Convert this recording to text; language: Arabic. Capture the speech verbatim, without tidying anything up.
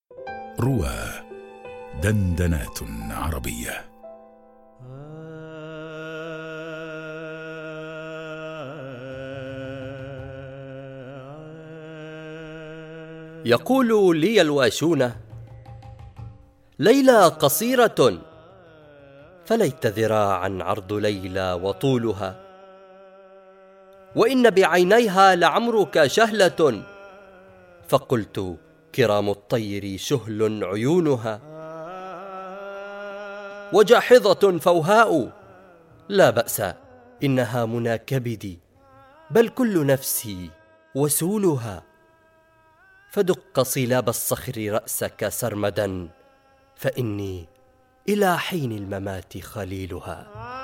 روى دندنات عربية. يقول لي الواشون: ليلى قصيرة، فليت ذراعا عرض ليلى وطولها، وإن بعينيها لعمرك شهلة، فقلت كرام الطير شهل عيونها، وجاحظة فوهاء، لا بأس إنها منى كبدي، بل كل نفسي وسولها، فدق صلاب الصخر رأسك سرمدا، فإني إلى حين الممات خليلها.